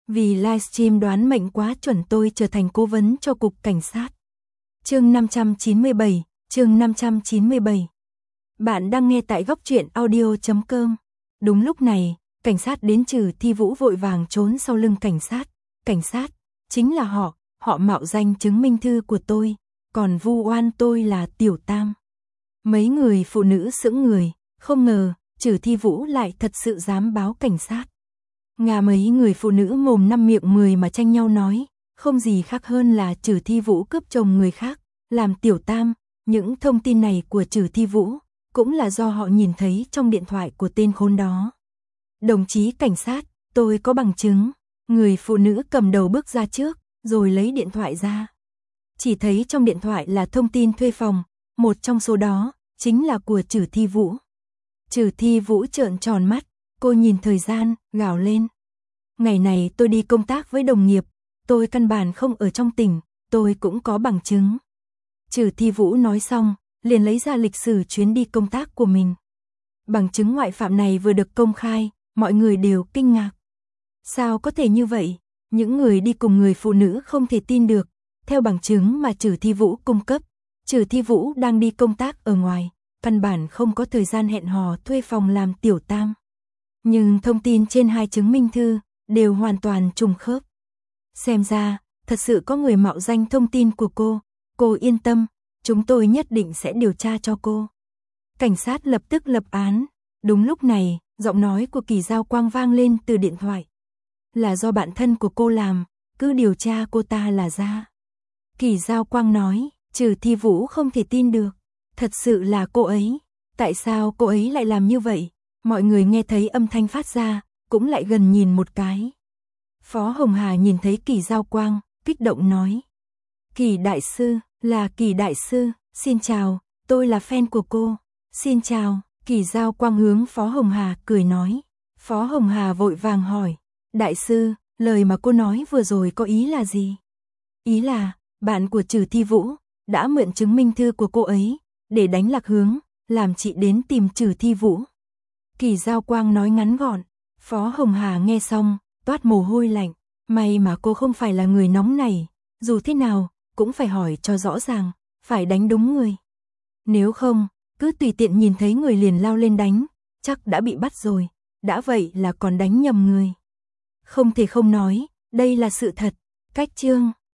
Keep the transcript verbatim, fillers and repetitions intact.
Vì livestream đoán mệnh quá chuẩn tôi trở thành cố vấn cho cục cảnh sát. Chương năm trăm chín mươi bảy, chương năm trăm chín mươi bảy. Bạn đang nghe tại góc truyện audio chấm com. Đúng lúc này, cảnh sát đến. Trừ Thi Vũ vội vàng trốn sau lưng cảnh sát. Cảnh sát, chính là họ, họ mạo danh chứng minh thư của tôi, còn vu oan tôi là Tiểu Tam. Mấy người phụ nữ sững người, không ngờ, Trừ Thi Vũ lại thật sự dám báo cảnh sát. Ngà mấy người phụ nữ mồm năm miệng mười mà tranh nhau nói, không gì khác hơn là Trừ Thi Vũ cướp chồng người khác, làm Tiểu Tam. Những thông tin này của Trừ Thi Vũ cũng là do họ nhìn thấy trong điện thoại của tên khốn đó. Đồng chí cảnh sát, tôi có bằng chứng. Người phụ nữ cầm đầu bước ra trước, rồi lấy điện thoại ra. Chỉ thấy trong điện thoại là thông tin thuê phòng, một trong số đó chính là của Trừ Thi Vũ. Trừ Thi Vũ trợn tròn mắt, cô nhìn thời gian, gào lên. Ngày này tôi đi công tác với đồng nghiệp, tôi căn bản không ở trong tỉnh, tôi cũng có bằng chứng. Trừ Thi Vũ nói xong, liền lấy ra lịch sử chuyến đi công tác của mình. Bằng chứng ngoại phạm này vừa được công khai, mọi người đều kinh ngạc. Sao có thể như vậy? Những người đi cùng người phụ nữ không thể tin được. Theo bằng chứng mà Trừ Thi Vũ cung cấp, Trừ Thi Vũ đang đi công tác ở ngoài, căn bản không có thời gian hẹn hò thuê phòng làm Tiểu Tam. Nhưng thông tin trên hai chứng minh thư đều hoàn toàn trùng khớp. Xem ra, thật sự có người mạo danh thông tin của cô. Cô yên tâm, chúng tôi nhất định sẽ điều tra cho cô. Cảnh sát lập tức lập án. Đúng lúc này, giọng nói của Kỳ Giao Quang vang lên từ điện thoại. Là do bạn thân của cô làm, cứ điều tra cô ta là ra. Kỳ Giao Quang nói, Trừ Thi Vũ không thể tin được. Thật sự là cô ấy. Tại sao cô ấy lại làm như vậy? Mọi người nghe thấy âm thanh phát ra, cũng lại gần nhìn một cái. Phó Hồng Hà nhìn thấy Kỳ Giao Quang, kích động nói. Kỳ đại sư, là Kỳ đại sư, xin chào, tôi là fan của cô. Xin chào, Kỳ Giao Quang hướng Phó Hồng Hà cười nói. Phó Hồng Hà vội vàng hỏi, đại sư, lời mà cô nói vừa rồi có ý là gì? Ý là, bạn của Trừ Thi Vũ đã mượn chứng minh thư của cô ấy để đánh lạc hướng, làm chị đến tìm Trừ Thi Vũ. Kỳ Giao Quang nói ngắn gọn. Phó Hồng Hà nghe xong, toát mồ hôi lạnh. May mà cô không phải là người nóng này, dù thế nào cũng phải hỏi cho rõ ràng, phải đánh đúng người. Nếu không, cứ tùy tiện nhìn thấy người liền lao lên đánh, chắc đã bị bắt rồi, đã vậy là còn đánh nhầm người. Không thể không nói, đây là sự thật. Cách chương